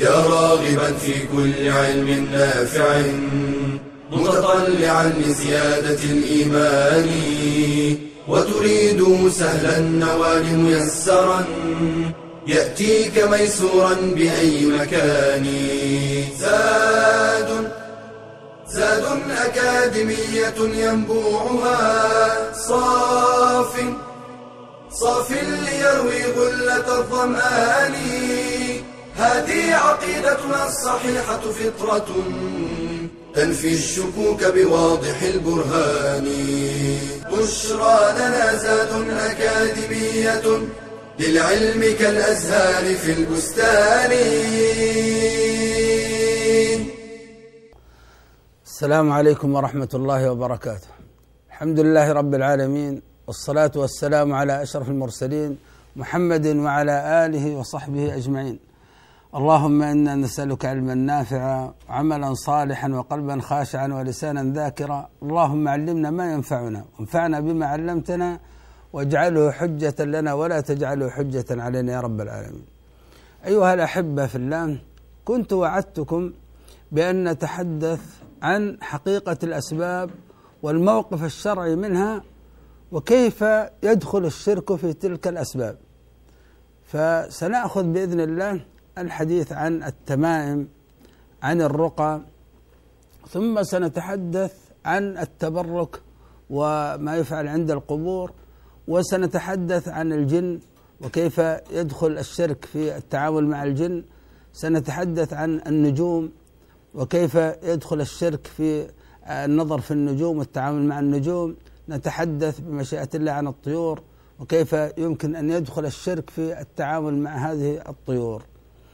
يا راغبا في كل علم نافع متطلعا لزيادة الإيمان وتريد سهلا النوال ميسرا يأتيك ميسورا بأي مكان. زاد أكاديمية ينبوعها صاف ليروي غلة الظمآن. هذه عقيدتنا الصحيحة فطرة تنفي الشكوك بواضح البرهان. بشرى لنا زاد أكاديمية للعلم كالأزهار في البستان. السلام عليكم ورحمة الله وبركاته. الحمد لله رب العالمين، والصلاة والسلام على أشرف المرسلين محمد وعلى آله وصحبه أجمعين. اللهم إنا نسألك علما نافعا وعملا صالحا وقلبا خاشعا ولسانا ذاكرا. اللهم علمنا ما ينفعنا وانفعنا بما علمتنا واجعله حجة لنا ولا تجعله حجة علينا يا رب العالمين. أيها الأحبة في الله، كنت وعدتكم بأن نتحدث عن حقيقة الأسباب والموقف الشرعي منها وكيف يدخل الشرك في تلك الأسباب. فسنأخذ بإذن الله الحديث عن التمائم، عن الرقى، ثم سنتحدث عن التبرك وما يفعل عند القبور، وسنتحدث عن الجن وكيف يدخل الشرك في التعامل مع الجن. سنتحدث عن النجوم وكيف يدخل الشرك في النظر في النجوم والتعامل مع النجوم. نتحدث بمشيئة الله عن الطيور وكيف يمكن أن يدخل الشرك في التعامل مع هذه الطيور.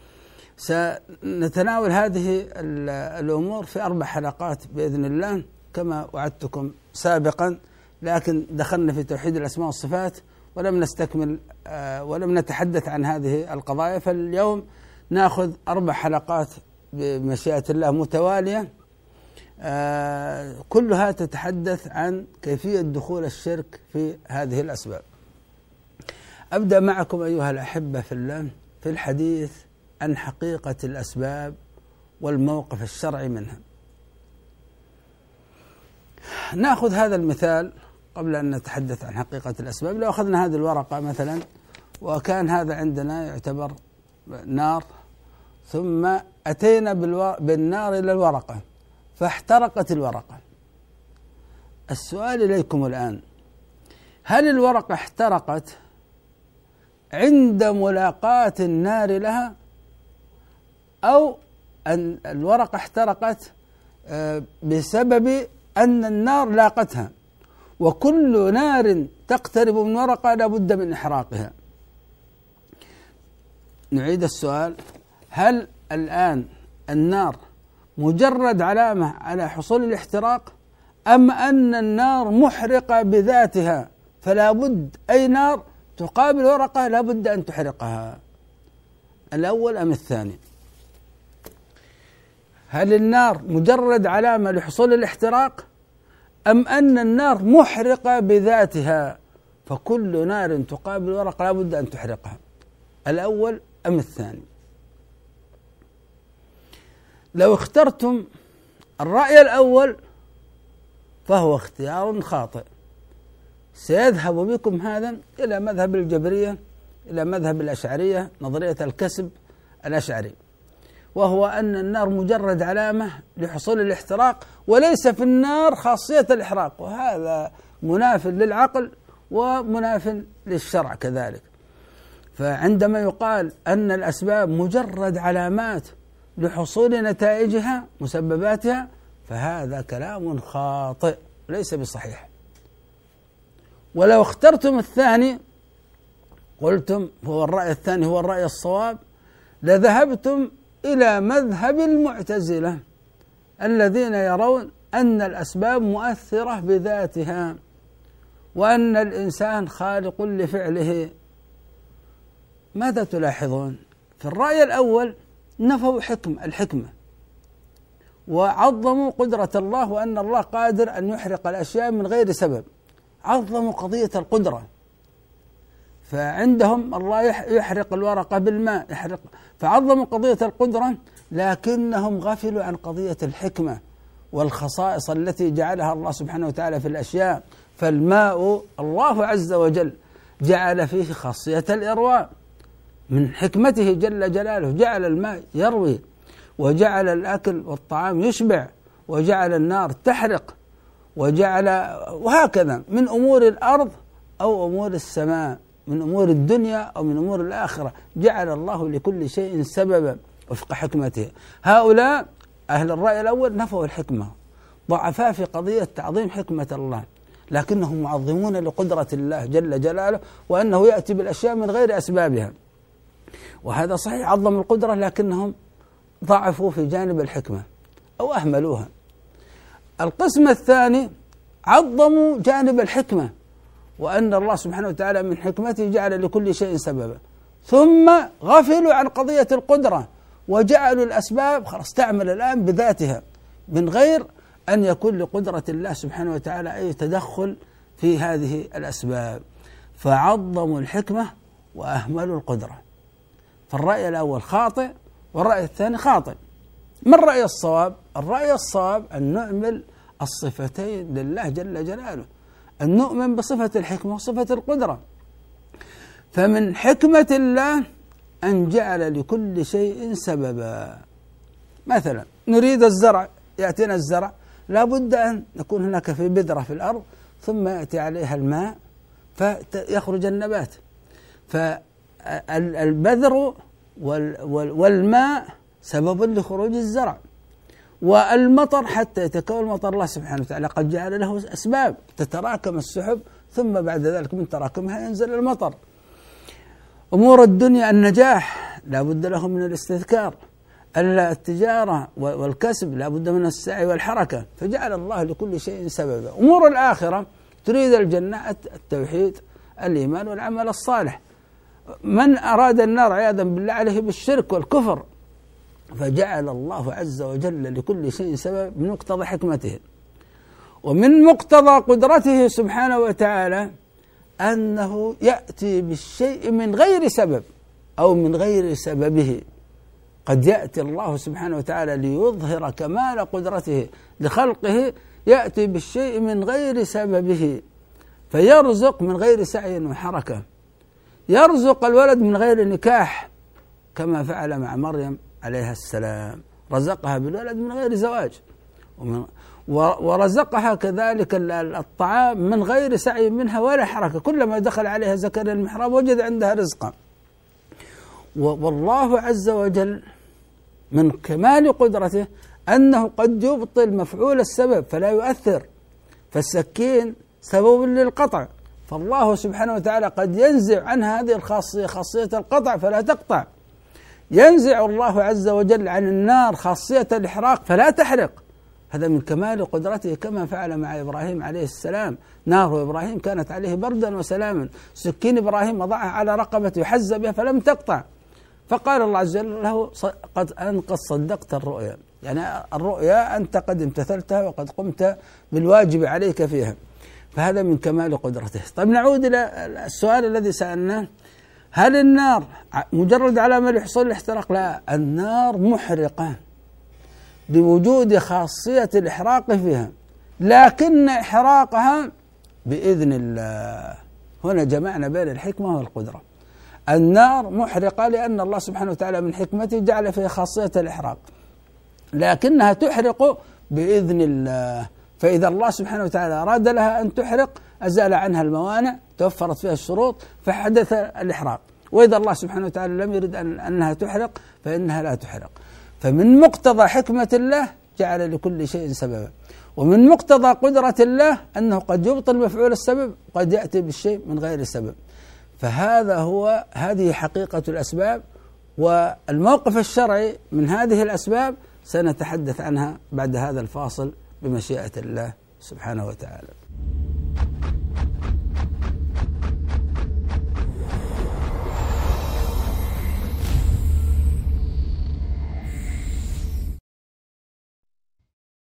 سنتناول هذه الأمور في 4 حلقات بإذن الله كما وعدتكم سابقا، لكن دخلنا في توحيد الأسماء والصفات ولم نستكمل ولم نتحدث عن هذه القضايا. فاليوم نأخذ 4 حلقات بمشيئة الله متوالية، كلها تتحدث عن كيفية دخول الشرك في هذه الأسباب. أبدأ معكم أيها الأحبة في الله في الحديث عن حقيقة الأسباب والموقف الشرعي منها. نأخذ هذا المثال قبل أن نتحدث عن حقيقة الأسباب. لو أخذنا هذه الورقة مثلا، وكان هذا عندنا يعتبر نار، ثم أتينا بالنار إلى الورقة فاحترقت الورقة. السؤال إليكم الآن، هل الورقة احترقت عند ملاقاة النار لها، أو أن الورقة احترقت بسبب أن النار لاقتها؟ وكل نار تقترب من ورقة لابد من إحراقها. نعيد السؤال، هل الآن النار مجرد علامة على حصول الاحتراق، أم أن النار محرقة بذاتها فلا بد أي نار تقابل ورقة لا بد أن تحرقها؟ الأول أم الثاني؟ هل النار مجرد علامة لحصول الاحتراق، أم أن النار محرقة بذاتها فكل نار تقابل ورقة لا بد أن تحرقها؟ الأول أم الثاني؟ لو اخترتم الرأي الأول فهو اختيار خاطئ. سيذهب بكم هذا إلى مذهب الجبرية، إلى مذهب الأشعرية، نظرية الكسب الأشعري، وهو أن النار مجرد علامة لحصول الاحتراق وليس في النار خاصية الإحراق، وهذا مناف للعقل ومناف للشرع كذلك. فعندما يقال أن الأسباب مجرد علامات لحصول نتائجها مسبباتها، فهذا كلام خاطئ ليس بصحيح. ولو اخترتم الثاني، قلتم هو الرأي الثاني هو الرأي الصواب، لذهبتم إلى مذهب المعتزلة الذين يرون أن الأسباب مؤثرة بذاتها وأن الإنسان خالق لفعله. ماذا تلاحظون؟ في الرأي الأول نفوا الحكمة وعظموا قدرة الله وأن الله قادر أن يحرق الأشياء من غير سبب، عظموا قضية القدرة. فعندهم الله يحرق الورقة بالماء، يحرق، فعظموا قضية القدرة، لكنهم غفلوا عن قضية الحكمة والخصائص التي جعلها الله سبحانه وتعالى في الأشياء. فالماء الله عز وجل جعل فيه خاصية الإرواء، من حكمته جل جلاله جعل الماء يروي، وجعل الأكل والطعام يشبع، وجعل النار تحرق، وجعل، وهكذا من أمور الأرض أو أمور السماء، من أمور الدنيا أو من أمور الآخرة، جعل الله لكل شيء سببا وفق حكمته. هؤلاء أهل الرأي الأول نفوا الحكمة، ضعفاء في قضية تعظيم حكمة الله، لكنهم معظمون لقدرة الله جل جلاله، وأنه يأتي بالأشياء من غير أسبابها. وهذا صحيح، عظموا القدرة لكنهم ضعفوا في جانب الحكمة أو أهملوها. القسم الثاني عظموا جانب الحكمة، وأن الله سبحانه وتعالى من حكمته جعل لكل شيء سببا، ثم غفلوا عن قضية القدرة وجعلوا الأسباب خلاص تعمل الآن بذاتها من غير أن يكون لقدرة الله سبحانه وتعالى أي تدخل في هذه الأسباب، فعظموا الحكمة وأهملوا القدرة. فالرأي الأول خاطئ والرأي الثاني خاطئ. ما الرأي الصواب؟ الرأي الصواب أن نؤمن الصفتين لله جل جلاله، أن نؤمن بصفة الحكمة وصفة القدرة. فمن حكمة الله أن جعل لكل شيء سببا. مثلا نريد الزرع، يأتينا الزرع، لا بد أن يكون هناك في بذرة في الأرض، ثم يأتي عليها الماء فيخرج النبات. فالبذر والماء سبب لخروج الزرع، والمطر حتى يتكون المطر الله سبحانه وتعالى قد جعل له أسباب، تتراكم السحب ثم بعد ذلك من تراكمها ينزل المطر. أمور الدنيا النجاح لا بد له من الاستذكار، التجارة والكسب لا بد من السعي والحركة، فجعل الله لكل شيء سببا. أمور الآخرة تريد الجنة، التوحيد، الإيمان والعمل الصالح. من أراد النار عياذا بالله عليه بالشرك والكفر، فجعل الله عز وجل لكل شيء سبب من مقتضى حكمته. ومن مقتضى قدرته سبحانه وتعالى أنه يأتي بالشيء من غير سبب أو من غير سببه. قد يأتي الله سبحانه وتعالى ليظهر كمال قدرته لخلقه، يأتي بالشيء من غير سببه، فيرزق من غير سعي وحركة، يرزق الولد من غير نكاح كما فعل مع مريم عليها السلام، رزقها بالولد من غير زواج، ورزقها كذلك الطعام من غير سعي منها ولا حركة، كلما دخل عليها زكريا المحراب وجد عندها رزقا. والله عز وجل من كمال قدرته أنه قد يبطل مفعول السبب فلا يؤثر، فالسكين سبب للقطع، فالله سبحانه وتعالى قد ينزع عنها هذه الخاصية، خاصية القطع، فلا تقطع. ينزع الله عز وجل عن النار خاصية الإحراق فلا تحرق، هذا من كمال قدرته، كما فعل مع إبراهيم عليه السلام. نار إبراهيم كانت عليه بردا وسلاما، سكين إبراهيم وضعها على رقبته وحز بها فلم تقطع، فقال الله عز وجل له قد صدقت الرؤيا، يعني الرؤيا أنت قد امتثلتها وقد قمت بالواجب عليك فيها، فهذا من كمال قدرته. طيب نعود إلى السؤال الذي سألناه، هل النار مجرد علامة لحصول الاحتراق؟ لا، النار محرقة بوجود خاصية الإحراق فيها، لكن إحراقها بإذن الله. هنا جمعنا بين الحكمة والقدرة. النار محرقة لأن الله سبحانه وتعالى من حكمته جعل فيها خاصية الإحراق، لكنها تحرق بإذن الله. فإذا الله سبحانه وتعالى أراد لها أن تحرق أزال عنها الموانع، توفرت فيها الشروط فحدث الإحراق، وإذا الله سبحانه وتعالى لم يرد أنها تحرق فإنها لا تحرق. فمن مقتضى حكمة الله جعل لكل شيء سببا، ومن مقتضى قدرة الله أنه قد يبطل مفعول السبب وقد يأتي بالشيء من غير سبب. هذه حقيقة الأسباب، والموقف الشرعي من هذه الأسباب سنتحدث عنها بعد هذا الفاصل بمشيئة الله سبحانه وتعالى.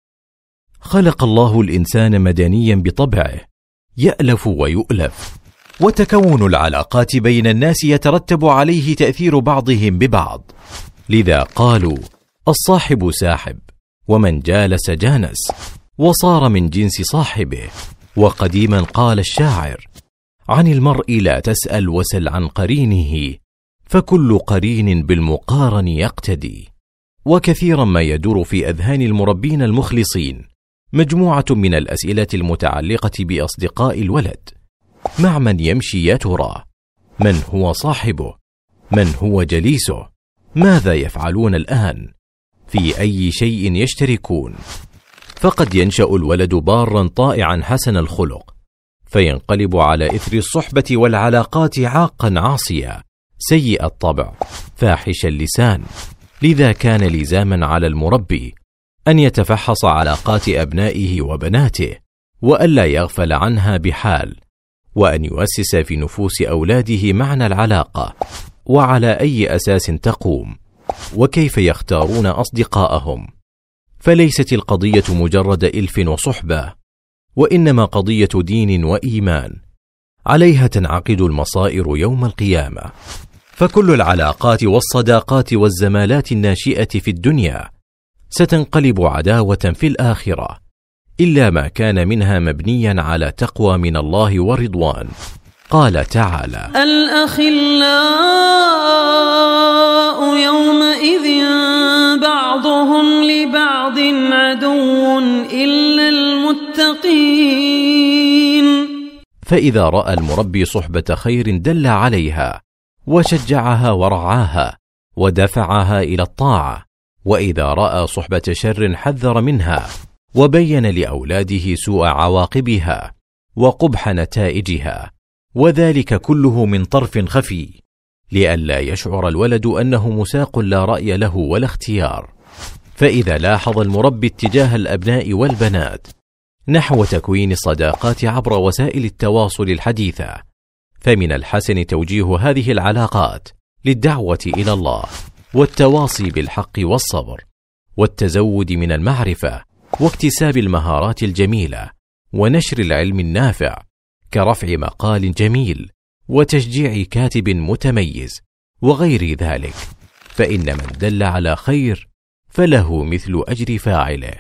خلق الله الإنسان مدنيا بطبعه، يألف ويؤلف، وتكون العلاقات بين الناس يترتب عليه تأثير بعضهم ببعض، لذا قالوا الصاحب ساحب، ومن جالس جانس، وصار من جنس صاحبه. وقديما قال الشاعر: عن المرء لا تسأل وسل عن قرينه، فكل قرين بالمقارن يقتدي. وكثيرا ما يدور في أذهان المربين المخلصين مجموعة من الأسئلة المتعلقة بأصدقاء الولد: مع من يمشي يا ترى؟ من هو صاحبه؟ من هو جليسه؟ ماذا يفعلون الآن؟ في أي شيء يشتركون؟ فقد ينشأ الولد بارا طائعا حسن الخلق، فينقلب على إثر الصحبة والعلاقات عاقا عاصيا سيء الطبع فاحش اللسان. لذا كان لزاما على المربي أن يتفحص علاقات أبنائه وبناته، وألا يغفل عنها بحال، وأن يؤسس في نفوس أولاده معنى العلاقة، وعلى أي أساس تقوم، وكيف يختارون أصدقاءهم. فليست القضية مجرد إلف وصحبة، وإنما قضية دين وإيمان، عليها تنعقد المصائر يوم القيامة. فكل العلاقات والصداقات والزمالات الناشئة في الدنيا ستنقلب عداوة في الآخرة، إلا ما كان منها مبنيا على تقوى من الله ورضوان. قال تعالى: الأخلاء يومئذ بعضهم لبعض عدو إلا المتقين. فإذا رأى المربي صحبة خير دل عليها، وشجعها ورعاها، ودفعها إلى الطاعة، وإذا رأى صحبة شر حذر منها، وبين لأولاده سوء عواقبها وقبح نتائجها، وذلك كله من طرف خفي، لئلا يشعر الولد أنه مساق لا رأي له ولا اختيار. فإذا لاحظ المربي اتجاه الأبناء والبنات نحو تكوين الصداقات عبر وسائل التواصل الحديثة، فمن الحسن توجيه هذه العلاقات للدعوة إلى الله، والتواصي بالحق والصبر، والتزود من المعرفة، واكتساب المهارات الجميلة، ونشر العلم النافع، كرفع مقال جميل، وتشجيع كاتب متميز، وغير ذلك. فإن من دل على خير فله مثل أجر فاعله.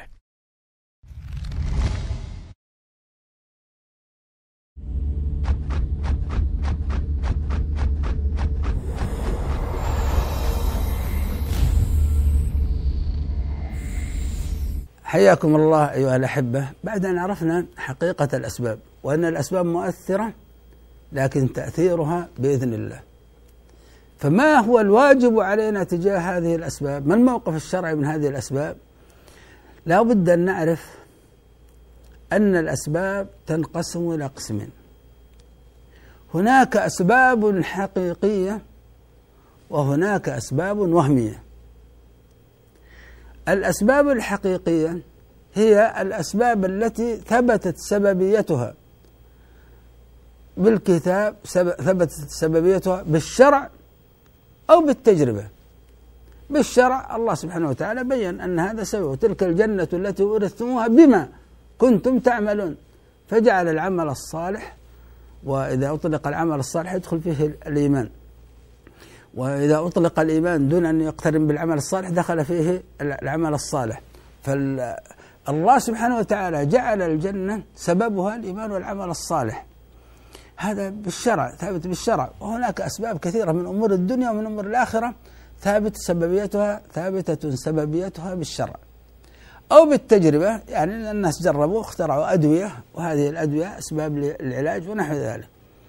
حياكم الله أيها الأحبة. بعد أن عرفنا حقيقة الأسباب، وأن الأسباب مؤثرة لكن تأثيرها بإذن الله، فما هو الواجب علينا تجاه هذه الأسباب؟ ما الموقف الشرعي من هذه الأسباب؟ لا بد أن نعرف أن الأسباب تنقسم إلى قسمين: هناك أسباب حقيقية وهناك أسباب وهمية. الأسباب الحقيقية هي الأسباب التي ثبتت سببيتها بالكتاب، ثبتت سببيتها بالشرع أو بالتجربة. بالشرع الله سبحانه وتعالى بيّن أن هذا سبب: تلك الجنة التي أورثتموها بما كنتم تعملون، فجعل العمل الصالح، وإذا أطلق العمل الصالح يدخل فيه الإيمان، وإذا أطلق الإيمان دون أن يقترن بالعمل الصالح دخل فيه العمل الصالح. فالله سبحانه وتعالى جعل الجنة سببها الإيمان والعمل الصالح، هذا بالشرع، ثابت بالشرع. وهناك أسباب كثيرة من أمور الدنيا ومن أمور الآخرة ثابتة سببيتها بالشرع أو بالتجربة، يعني الناس جربوا اخترعوا أدوية، وهذه الأدوية أسباب للعلاج ونحو ذلك،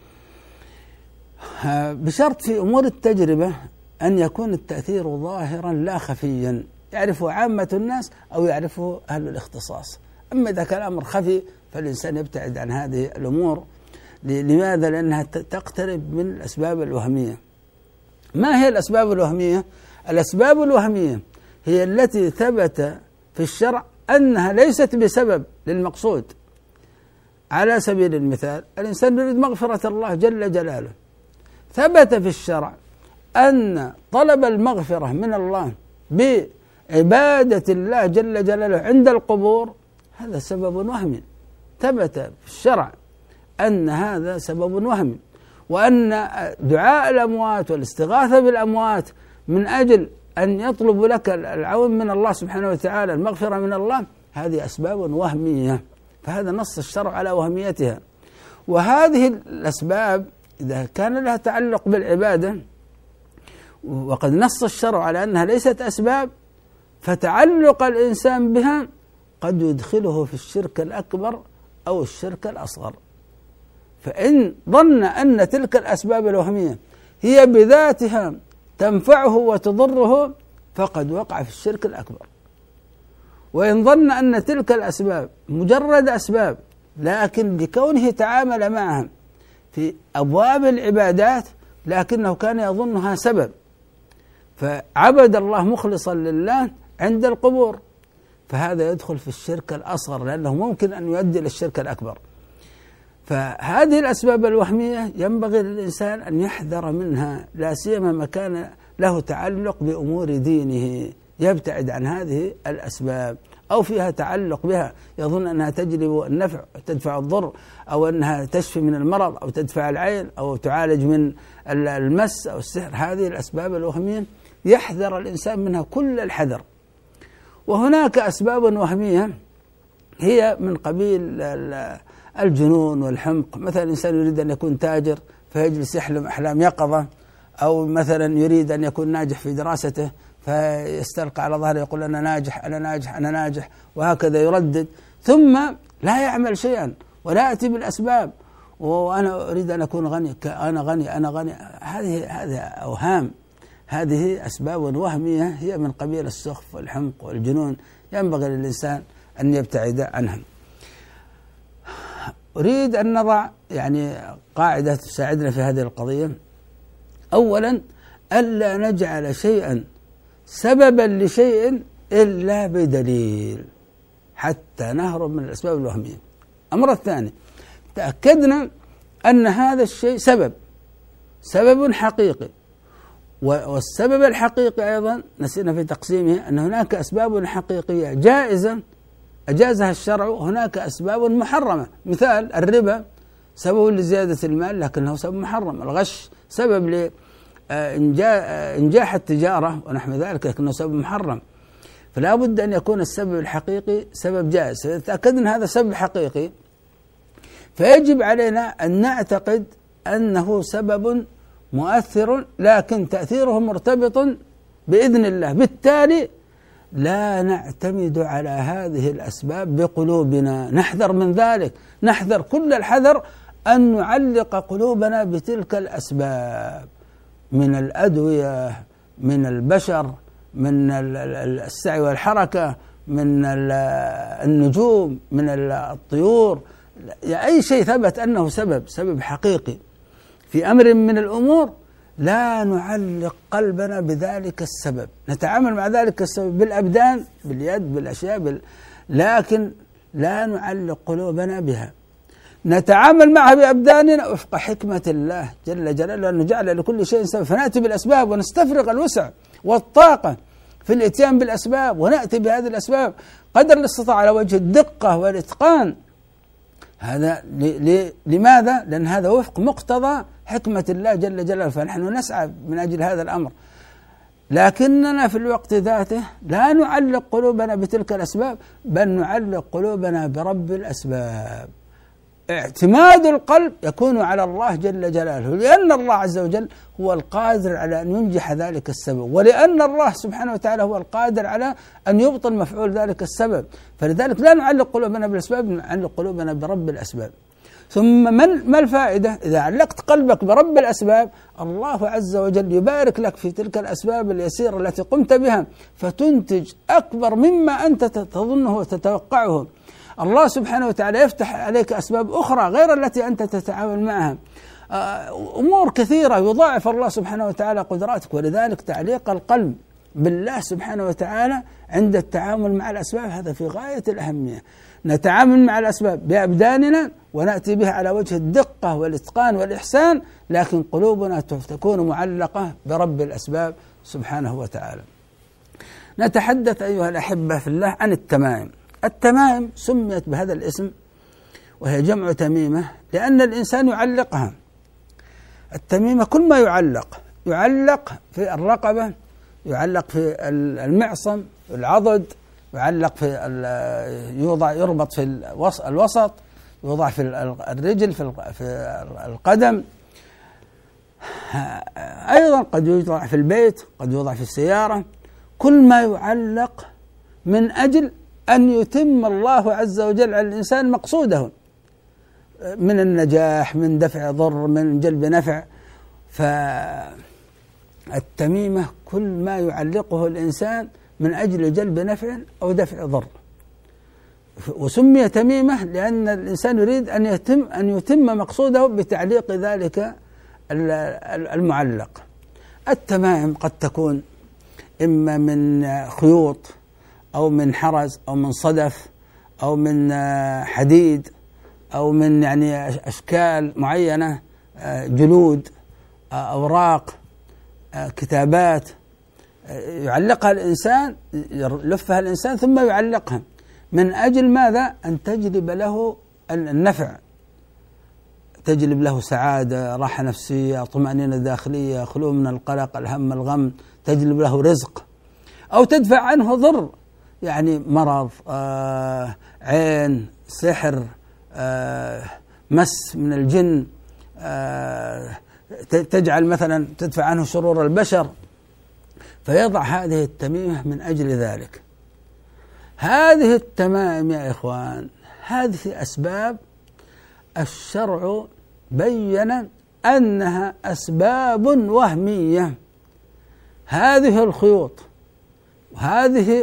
بشرط في أمور التجربة أن يكون التأثير ظاهرا لا خفيا يعرفه عامة الناس أو يعرفه أهل الاختصاص. أما إذا كان الأمر خفي فالإنسان يبتعد عن هذه الأمور. لماذا؟ لأنها تقترب من الأسباب الوهمية. ما هي الأسباب الوهمية؟ الأسباب الوهمية هي التي ثبت في الشرع أنها ليست بسبب للمقصود. على سبيل المثال، الإنسان يريد مغفرة الله جل جلاله، ثبت في الشرع أن طلب المغفرة من الله بعبادة الله جل جلاله عند القبور هذا سبب وهمي، ثبت في الشرع أن هذا سبب وهمي. وأن دعاء الأموات والاستغاثة بالأموات من أجل أن يطلب لك العون من الله سبحانه وتعالى، المغفرة من الله، هذه أسباب وهمية، فهذا نص الشرع على وهميتها. وهذه الأسباب إذا كان لها تعلق بالعبادة وقد نص الشرع على أنها ليست أسباب، فتعلق الإنسان بها قد يدخله في الشرك الأكبر أو الشرك الأصغر. فإن ظن أن تلك الأسباب الوهمية هي بذاتها تنفعه وتضره فقد وقع في الشرك الأكبر. وإن ظن أن تلك الأسباب مجرد أسباب لكن لكونه تعامل معها في أبواب العبادات لكنه كان يظنها سبب، فعبد الله مخلصا لله عند القبور، فهذا يدخل في الشرك الأصغر لأنه ممكن أن يؤدي إلى الشرك الأكبر. فهذه الأسباب الوهمية ينبغي للإنسان أن يحذر منها، لا سيما ما كان له تعلق بأمور دينه، يبتعد عن هذه الأسباب أو فيها تعلق بها، يظن أنها تجلب النفع وتدفع الضر، أو أنها تشفي من المرض أو تدفع العين أو تعالج من المس أو السحر. هذه الأسباب الوهمية يحذر الإنسان منها كل الحذر. وهناك أسباب وهمية هي من قبيل الجنون والحمق، مثلا الإنسان يريد أن يكون تاجر فيجلس يحلم أحلام يقظة، أو مثلا يريد أن يكون ناجح في دراسته فيستلقى على ظهره يقول أنا ناجح أنا ناجح أنا ناجح، وهكذا يردد ثم لا يعمل شيئا ولا يأتي بالأسباب، وأنا أريد أن أكون غني أنا غني أنا غني. هذه أوهام، هذه أسباب وهمية هي من قبيل السخف والحمق والجنون، ينبغي للإنسان أن يبتعد عنها. أريد أن نضع قاعدة تساعدنا في هذه القضية. أولا ألا نجعل شيئا سببا لشيء إلا بدليل حتى نهرب من الأسباب الوهمية. الأمر الثاني تأكدنا أن هذا الشيء سبب حقيقي، والسبب الحقيقي أيضا نسينا في تقسيمه أن هناك أسباب حقيقية جائزة أجازها الشرع، وهناك أسباب محرمة. مثال الربا سبب لزيادة المال لكنه سبب محرم، الغش سبب لإنجاح التجارة ونحو ذلك لكنه سبب محرم. فلا بد أن يكون السبب الحقيقي سبب جائز. فإذا تأكدنا هذا سبب حقيقي فيجب علينا أن نعتقد أنه سبب مؤثر لكن تأثيره مرتبط بإذن الله، بالتالي لا نعتمد على هذه الأسباب بقلوبنا، نحذر من ذلك، نحذر كل الحذر أن نعلق قلوبنا بتلك الأسباب من الأدوية، من البشر، من السعي والحركة، من النجوم، من الطيور، أي شيء ثبت أنه سبب حقيقي في أمر من الأمور لا نعلق قلبنا بذلك السبب، نتعامل مع ذلك السبب بالأبدان، باليد، بالأشياء، لكن لا نعلق قلوبنا بها. نتعامل معها بأبداننا وفق حكمة الله جل جلاله أن نجعل لكل شيء سبب، فنأتي بالأسباب ونستفرغ الوسع والطاقة في الإتيان بالأسباب، ونأتي بهذه الأسباب قدر الاستطاعة على وجه الدقة والإتقان. هذا لماذا؟ لأن هذا وفق مقتضى حكمة الله جل جلاله، فنحن نسعى من أجل هذا الأمر، لكننا في الوقت ذاته لا نعلق قلوبنا بتلك الأسباب، بل نعلق قلوبنا برب الأسباب. اعتماد القلب يكون على الله جل جلاله، لأن الله عز وجل هو القادر على أن ينجح ذلك السبب، ولأن الله سبحانه وتعالى هو القادر على أن يبطل مفعول ذلك السبب، فلذلك لا نعلق قلوبنا بالأسباب، نعلق قلوبنا برب الأسباب. ثم ما الفائدة؟ إذا علقت قلبك برب الأسباب الله عز وجل يبارك لك في تلك الأسباب اليسيرة التي قمت بها، فتنتج أكبر مما أنت تظنه وتتوقعه. الله سبحانه وتعالى يفتح عليك أسباب أخرى غير التي أنت تتعامل معها، أمور كثيرة يضاعف الله سبحانه وتعالى قدراتك. ولذلك تعليق القلب بالله سبحانه وتعالى عند التعامل مع الأسباب هذا في غاية الأهمية. نتعامل مع الأسباب بأبداننا ونأتي بها على وجه الدقة والإتقان والإحسان، لكن قلوبنا تكون معلقة برب الأسباب سبحانه وتعالى. نتحدث أيها الأحبة في الله عن التمائم. التمائم سميت بهذا الاسم وهي جمع تميمة لأن الإنسان يعلقها. التميمة كل ما يعلق في الرقبة، يعلق في المعصم، العضد، يعلق في يربط في الوسط، يوضع في الرجل، في القدم، أيضا قد يوضع في البيت، قد يوضع في السيارة. كل ما يعلق من أجل أن يتم الله عز وجل على الإنسان مقصوده من النجاح، من دفع ضر، من جلب نفع. فالتميمة كل ما يعلقه الإنسان من أجل جلب نفع أو دفع ضر. وسمي تميمة لأن الإنسان يريد أن يتم مقصوده بتعليق ذلك المعلق. التمائم قد تكون إما من خيوط أو من حرز أو من صدف أو من حديد أو من يعني أشكال معينة، جلود، أوراق، كتابات يعلقها الإنسان، يلفها الإنسان ثم يعلقها من أجل ماذا؟ أن تجلب له النفع، تجلب له سعادة، راحة نفسية، طمأنينة داخلية، خلو من القلق، الهم، الغم، تجلب له رزق، أو تدفع عنه ضر، يعني مرض، عين، سحر، مس من الجن، تجعل مثلا تدفع عنه شرور البشر، فيضع هذه التميمة من أجل ذلك. هذه التمائم يا إخوان هذه أسباب الشرع بين أنها أسباب وهمية. هذه الخيوط، هذه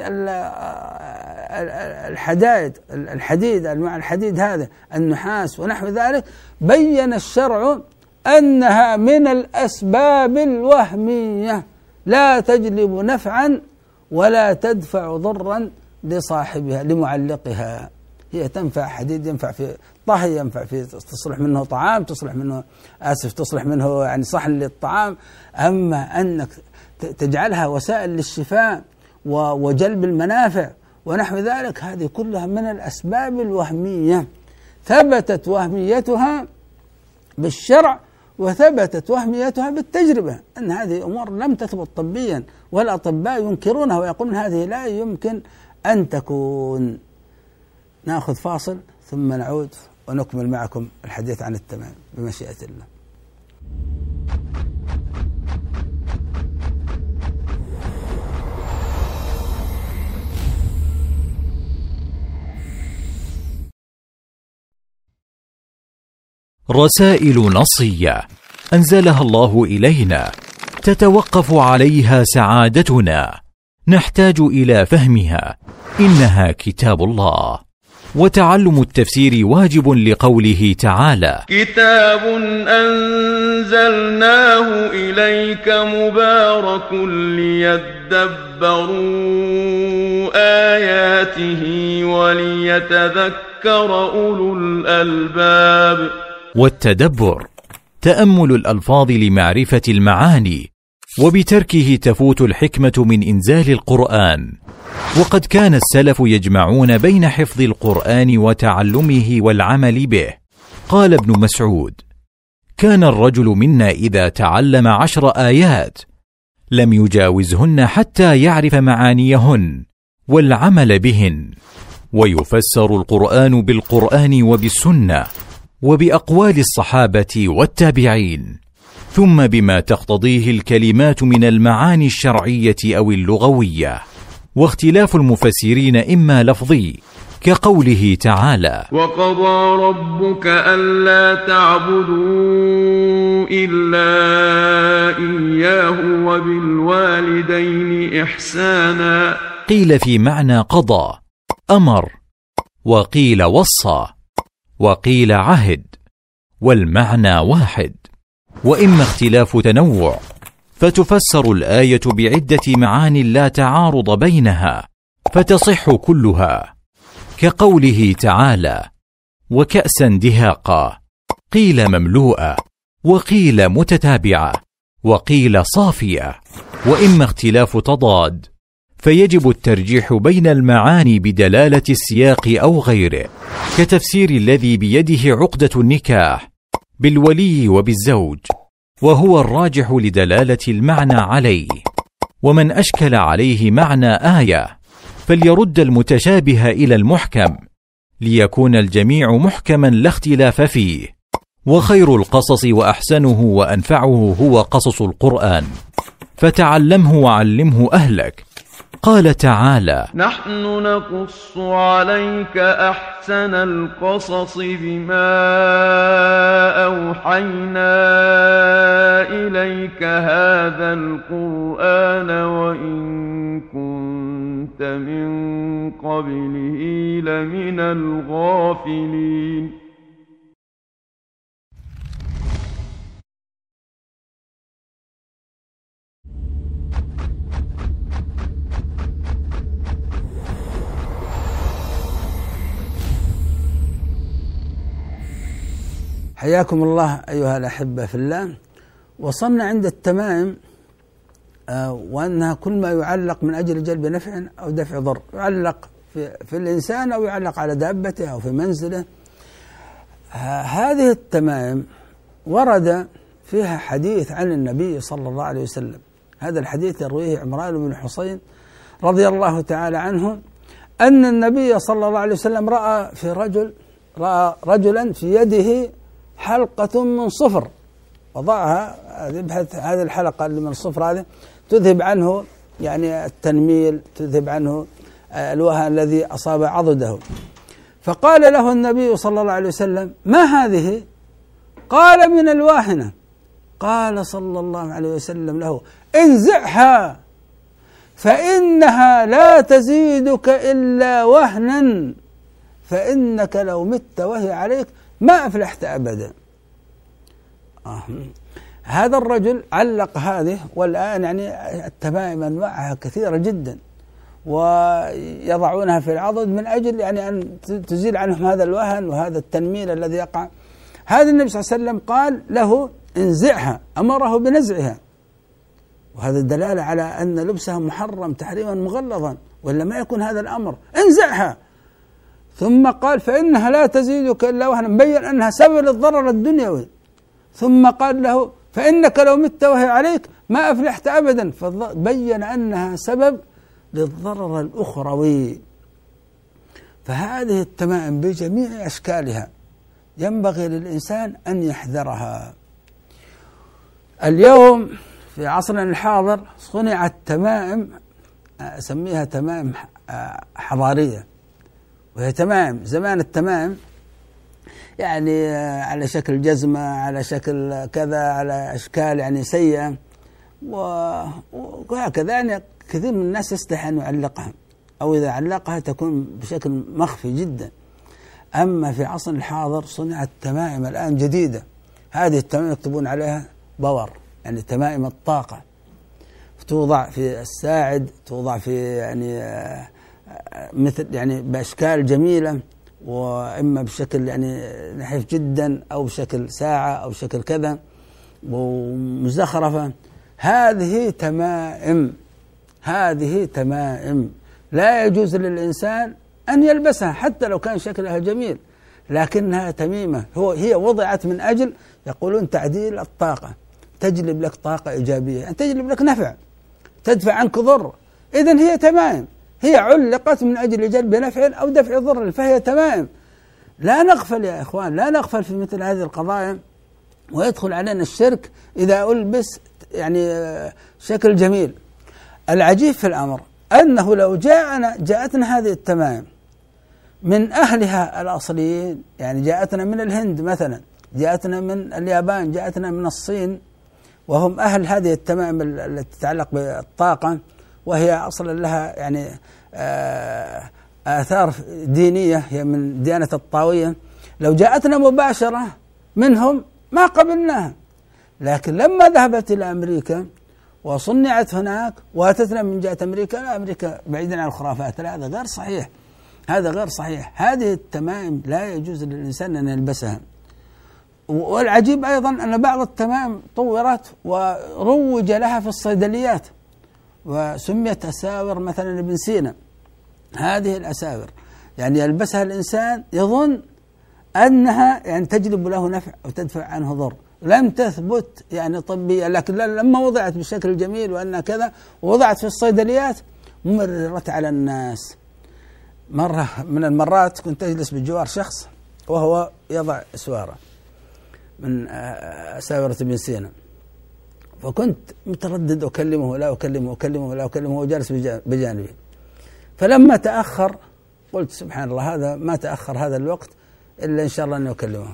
الحديد، أنواع الحديد هذا، النحاس ونحو ذلك، بين الشرع أنها من الأسباب الوهمية لا تجلب نفعا ولا تدفع ضرا لصاحبها لمعلقها. هي تنفع حديد، ينفع في طهي، ينفع في تصلح منه طعام، تصلح منه يعني صحن للطعام. أما أنك تجعلها وسائل للشفاء وجلب المنافع ونحو ذلك، هذه كلها من الأسباب الوهمية ثبتت وهميتها بالشرع وثبتت وهميتها بالتجربة، أن هذه أمور لم تثبت طبيا، والأطباء ينكرونها ويقولون هذه لا يمكن أن تكون. نأخذ فاصل ثم نعود ونكمل معكم الحديث عن التمام بمشيئة الله. رسائل نصية أنزلها الله إلينا تتوقف عليها سعادتنا، نحتاج إلى فهمها، إنها كتاب الله، وتعلم التفسير واجب لقوله تعالى: كتاب أنزلناه إليك مبارك ليدبروا آياته وليتذكر أولو الألباب. والتدبر تأمل الألفاظ لمعرفة المعاني، وبتركه تفوت الحكمة من إنزال القرآن. وقد كان السلف يجمعون بين حفظ القرآن وتعلمه والعمل به. قال ابن مسعود: كان الرجل منا إذا تعلم 10 آيات لم يجاوزهن حتى يعرف معانيهن والعمل بهن. ويفسر القرآن بالقرآن وبالسنة وبأقوال الصحابة والتابعين، ثم بما تقتضيه الكلمات من المعاني الشرعية أو اللغوية. واختلاف المفسرين إما لفظي كقوله تعالى: وقضى ربك ألا تعبدوا إلا إياه وبالوالدين إحسانا، قيل في معنى قضى أمر، وقيل وصى، وقيل عهد، والمعنى واحد. وإما اختلاف تنوع، فتفسر الآية بعدة معاني لا تعارض بينها فتصح كلها، كقوله تعالى: وكأسا دهاقا، قيل مملوءة، وقيل متتابعة، وقيل صافية. وإما اختلاف تضاد، فيجب الترجيح بين المعاني بدلالة السياق أو غيره، كتفسير الذي بيده عقدة النكاح بالولي وبالزوج، وهو الراجح لدلالة المعنى عليه. ومن أشكل عليه معنى آية فليرد المتشابه إلى المحكم، ليكون الجميع محكما لا اختلاف فيه. وخير القصص وأحسنه وأنفعه هو قصص القرآن، فتعلمه وعلمه أهلك. قال تعالى: نحن نقص عليك أحسن القصص بما أوحينا إليك هذا القرآن وإن كنت من قبله لمن الغافلين. حياكم الله أيها الأحبة في الله. وصلنا عند التمائم وأنها كل ما يعلق من أجل جلب نفع أو دفع ضر، يعلق في الإنسان أو يعلق على دابته أو في منزله. هذه التمائم ورد فيها حديث عن النبي صلى الله عليه وسلم. هذا الحديث يرويه عمران بن حسين رضي الله تعالى عنه، أن النبي صلى الله عليه وسلم رأى رجلا في يده حلقة من صفر، وضعها هذه الحلقة اللي من الصفر هذه تذهب عنه يعني التنميل، تذهب عنه الوهن الذي أصاب عضده. فقال له النبي صلى الله عليه وسلم: ما هذه؟ قال: من الواهنة. قال صلى الله عليه وسلم له: انزعها فإنها لا تزيدك إلا وهنا، فإنك لو مت وهي عليك ما أفلحت أبدا. هذا الرجل علق هذه، والآن يعني التمائم أنواعها كثيرة جدا، ويضعونها في العضد من أجل يعني أن تزيل عنهم هذا الوهن وهذا التنميل الذي يقع. هذا النبي صلى الله عليه وسلم قال له: انزعها، أمره بنزعها، وهذا الدلالة على أن لبسها محرم تحريما مغلظا، ولا ما يكون هذا الأمر. انزعها. ثم قال: فإنها لا تزيدك إلا وهنا، مبين أنها سبب للضرر الدنيوي. ثم قال له: فإنك لو مت وهي عليك ما أفلحت أبدا، فبين أنها سبب للضرر الأخروي. فهذه التمائم بجميع أشكالها ينبغي للإنسان أن يحذرها. اليوم في عصرنا الحاضر صنعت تمائم أسميها تمائم حضارية، وهي تمائم زمان التمائم يعني على شكل جزمة، على شكل كذا، على أشكال يعني سيئة، وهكذا يعني كثير من الناس يستحي أن يعلقها، أو إذا علقها تكون بشكل مخفي جدا. أما في عصر الحاضر صنعت تمائم الآن جديدة. هذه التمائم يكتبون عليها باور، يعني تمائم الطاقة، توضع في الساعد، توضع في يعني مثل يعني بأشكال جميلة، وإما بشكل يعني نحيف جدا، أو بشكل ساعة، أو بشكل كذا ومزخرفة. هذه تمائم لا يجوز للإنسان أن يلبسها حتى لو كان شكلها جميل، لكنها تميمة. هي وضعت من أجل يقولون تعديل الطاقة، تجلب لك طاقة إيجابية، يعني تجلب لك نفع، تدفع عنك ضر. إذن هي تمائم، هي علقت من أجل جلب نفع أو دفع ضر، فهي تمائم. لا نغفل يا إخوان، لا نغفل في مثل هذه القضايا، ويدخل علينا الشرك إذا ألبس يعني شكل جميل. العجيب في الأمر أنه لو جاءتنا هذه التمائم من أهلها الأصليين، يعني جاءتنا من الهند مثلا، جاءتنا من اليابان، جاءتنا من الصين، وهم أهل هذه التمائم التي تتعلق بالطاقة، وهي أصلا لها يعني آثار دينية، هي من ديانة الطاوية. لو جاءتنا مباشرة منهم ما قبلناها، لكن لما ذهبت إلى أمريكا وصنعت هناك واتتنا من جهة أمريكا، أمريكا بعيدا عن الخرافات، لا، هذا غير صحيح، هذا غير صحيح. هذه التمائم لا يجوز للإنسان أن يلبسها. والعجيب أيضا أن بعض التمائم طورت وروج لها في الصيدليات، وسميت أساور مثلا ابن سينا. هذه الأساور يعني يلبسها الإنسان يظن أنها يعني تجلب له نفع أو تدفع عنه ضر، لم تثبت يعني طبيا، لكن لما وضعت بشكل جميل وأنها كذا ووضعت في الصيدليات مرت على الناس. مرة من المرات كنت أجلس بجوار شخص وهو يضع سوارة من ساورة ابن سينا، فكنت متردد أكلمه ولا أكلمه ولا أكلمه وهو جالس بجانبي. فلما تأخر قلت سبحان الله، هذا ما تأخر هذا الوقت إلا إن شاء الله أني أكلمه.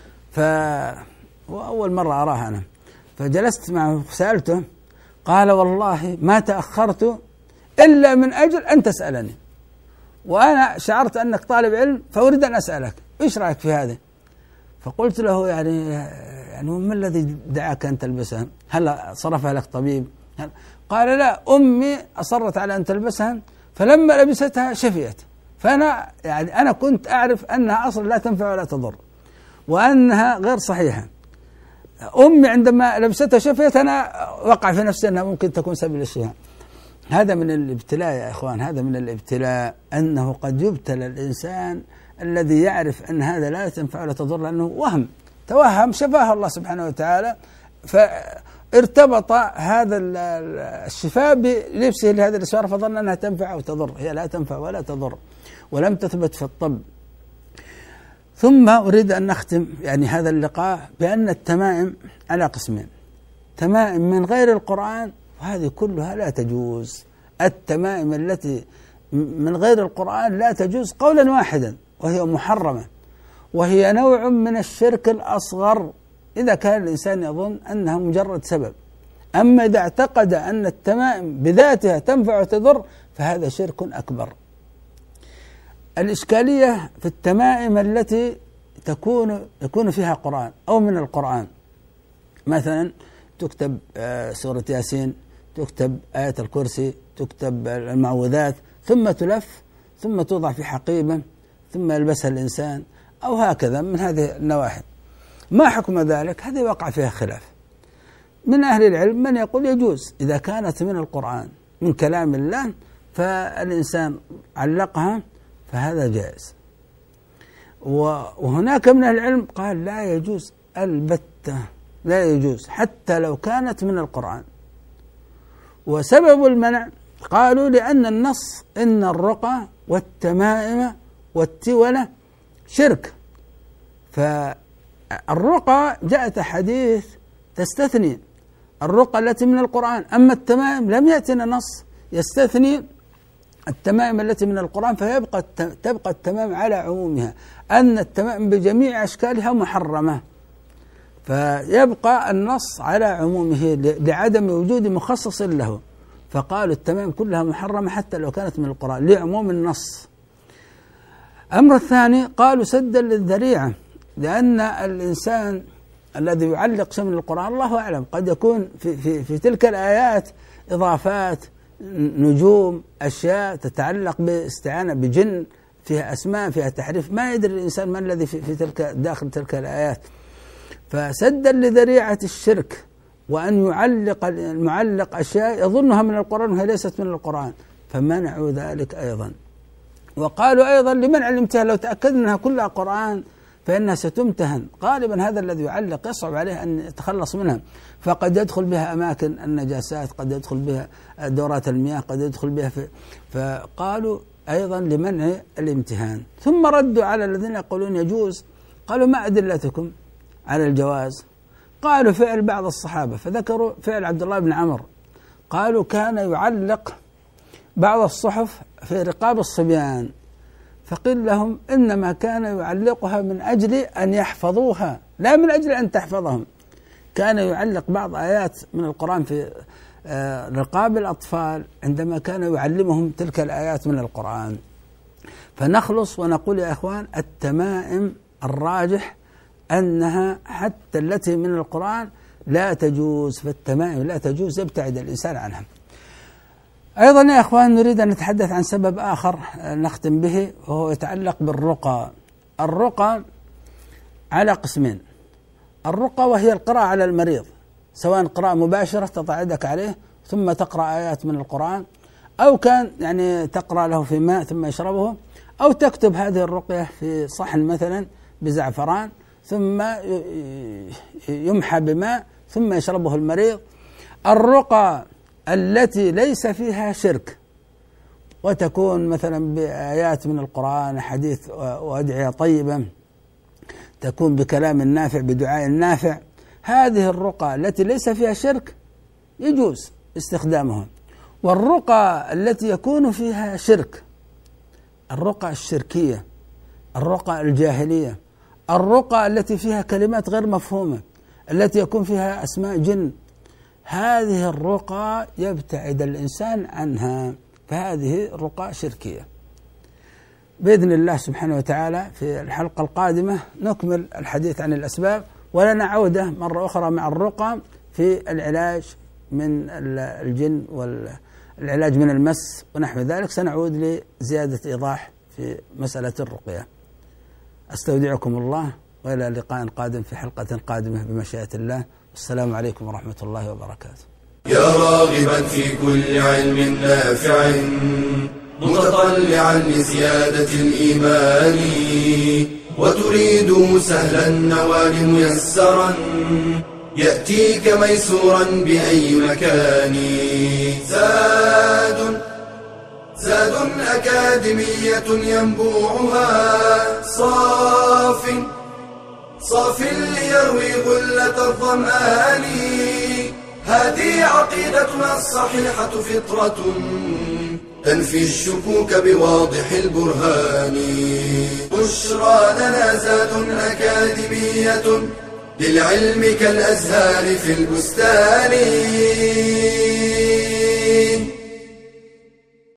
وأول مرة أراه أنا، فجلست معه سألته، قال والله ما تأخرت إلا من أجل أن تسألني، وأنا شعرت أنك طالب علم فأريد أن أسألك إيش رأيك في هذا؟ فقلت له يعني ما الذي دعاك أن تلبسها؟ هل صرفها لك طبيب؟ قال لا، أمي أصرت على أن تلبسها فلما لبستها شفيت، فأنا يعني أنا كنت أعرف أنها أصلا لا تنفع ولا تضر وأنها غير صحيحة. أمي عندما لبستها شفيت، أنا وقع في نفسي أنها ممكن تكون سبب الشفاء. هذا من الابتلاء يا إخوان، هذا من الابتلاء، أنه قد يبتلى الإنسان الذي يعرف أن هذا لا تنفع ولا تضر، لأنه وهم توهم شفاه الله سبحانه وتعالى، فارتبط هذا الشفاء بلبسه لهذا الإسوار فظن أنها تنفع أو تضر. هي لا تنفع ولا تضر ولم تثبت في الطب. ثم أريد أن نختم يعني هذا اللقاء بأن التمائم على قسمين: تمائم من غير القرآن، وهذه كلها لا تجوز. التمائم التي من غير القرآن لا تجوز قولا واحدا، وهي محرمة، وهي نوع من الشرك الأصغر إذا كان الإنسان يظن أنها مجرد سبب. أما إذا اعتقد أن التمائم بذاتها تنفع وتضر فهذا شرك أكبر. الإشكالية في التمائم التي يكون فيها قرآن أو من القرآن، مثلا تكتب سورة ياسين، تكتب آية الكرسي، تكتب المعوذات، ثم تلف ثم توضع في حقيبة ثم يلبسها الإنسان أو هكذا من هذه النواحي. ما حكم ذلك؟ هذه وقع فيها خلاف من أهل العلم. من يقول يجوز إذا كانت من القرآن من كلام الله فالإنسان علقها فهذا جائز، وهناك من أهل العلم قال لا يجوز البتة، لا يجوز حتى لو كانت من القرآن. وسبب المنع قالوا لأن النص إن الرقى والتمائم والتولة شرك، فالرقى جاءت حديث تستثني الرقى التي من القرآن، أما التمائم لم يأتنا نص يستثني التمائم التي من القرآن، تبقى التمائم على عمومها، أن التمائم بجميع أشكالها محرمة، فيبقى النص على عمومه لعدم وجود مخصص له، فقالوا التمائم كلها محرمة حتى لو كانت من القرآن لعموم النص. أمر الثاني قالوا سدا للذريعة، لأن الإنسان الذي يعلق شيء من القرآن الله أعلم قد يكون في تلك الآيات إضافات، نجوم، أشياء تتعلق باستعانة بجن، فيها أسماء، فيها تحريف، ما يدري الإنسان ما الذي في تلك داخل تلك الآيات. فسدا لذريعة الشرك، وأن يعلق المعلق أشياء يظنها من القرآن وهي ليست من القرآن، فمنعوا ذلك أيضا. وقالوا أيضا لمنع الامتهان، لو تأكدنا أنها كلها قرآن فإنها ستمتهن، غالبا هذا الذي يعلق يصعب عليه أن يتخلص منها، فقد يدخل بها أماكن النجاسات، قد يدخل بها دورات المياه، قد يدخل بها فقالوا أيضا لمنع الامتهان. ثم ردوا على الذين يقولون يجوز، قالوا ما أدلتكم على الجواز؟ قالوا فعل بعض الصحابة، فذكروا فعل عبد الله بن عمرو، قالوا كان يعلق بعض الصحف في رقاب الصبيان، فقيل لهم إنما كان يعلقها من أجل أن يحفظوها لا من أجل أن تحفظهم. كان يعلق بعض آيات من القرآن في رقاب الأطفال عندما كان يعلمهم تلك الآيات من القرآن. فنخلص ونقول يا إخوان التمائم الراجح أنها حتى التي من القرآن لا تجوز، فالتمائم لا تجوز، يبتعد الإنسان عنها. أيضا يا أخوان نريد أن نتحدث عن سبب آخر نختم به، وهو يتعلق بالرقى. الرقى على قسمين: الرقى وهي القراءة على المريض، سواء قراءة مباشرة تضع يدك عليه ثم تقرأ آيات من القرآن، أو كان يعني تقرأ له في ماء ثم يشربه، أو تكتب هذه الرقية في صحن مثلا بزعفران ثم يمحى بماء ثم يشربه المريض. الرقى التي ليس فيها شرك وتكون مثلا بآيات من القرآن، حديث وأدعية طيبة، تكون بكلام نافع بدعاء نافع، هذه الرقى التي ليس فيها شرك يجوز استخدامها. والرقى التي يكون فيها شرك، الرقى الشركية، الرقى الجاهلية، الرقى التي فيها كلمات غير مفهومة، التي يكون فيها أسماء جن، هذه الرقى يبتعد الإنسان عنها، فهذه رقى شركية. بإذن الله سبحانه وتعالى في الحلقة القادمة نكمل الحديث عن الأسباب، ولنا عودة مرة أخرى مع الرقى في العلاج من الجن والعلاج من المس ونحو ذلك. سنعود لزيادة إيضاح في مسألة الرقية. أستودعكم الله، وإلى لقاء قادم في حلقة قادمة بمشيئة الله. السلام عليكم ورحمة الله وبركاته. يا راغبا في كل علم نافع متطلعا لزيادة الإيمان، وتريد سهلا النوال ميسرا يأتيك ميسورا بأي مكان. زاد أكاديمية ينبوعها صاف ليروي غلة الظمآن. هذه عقيدتنا الصحيحة فطرة تنفي الشكوك بواضح البرهان. بشرى لنا زاد أكاديمية للعلم كالأزهار في البستان.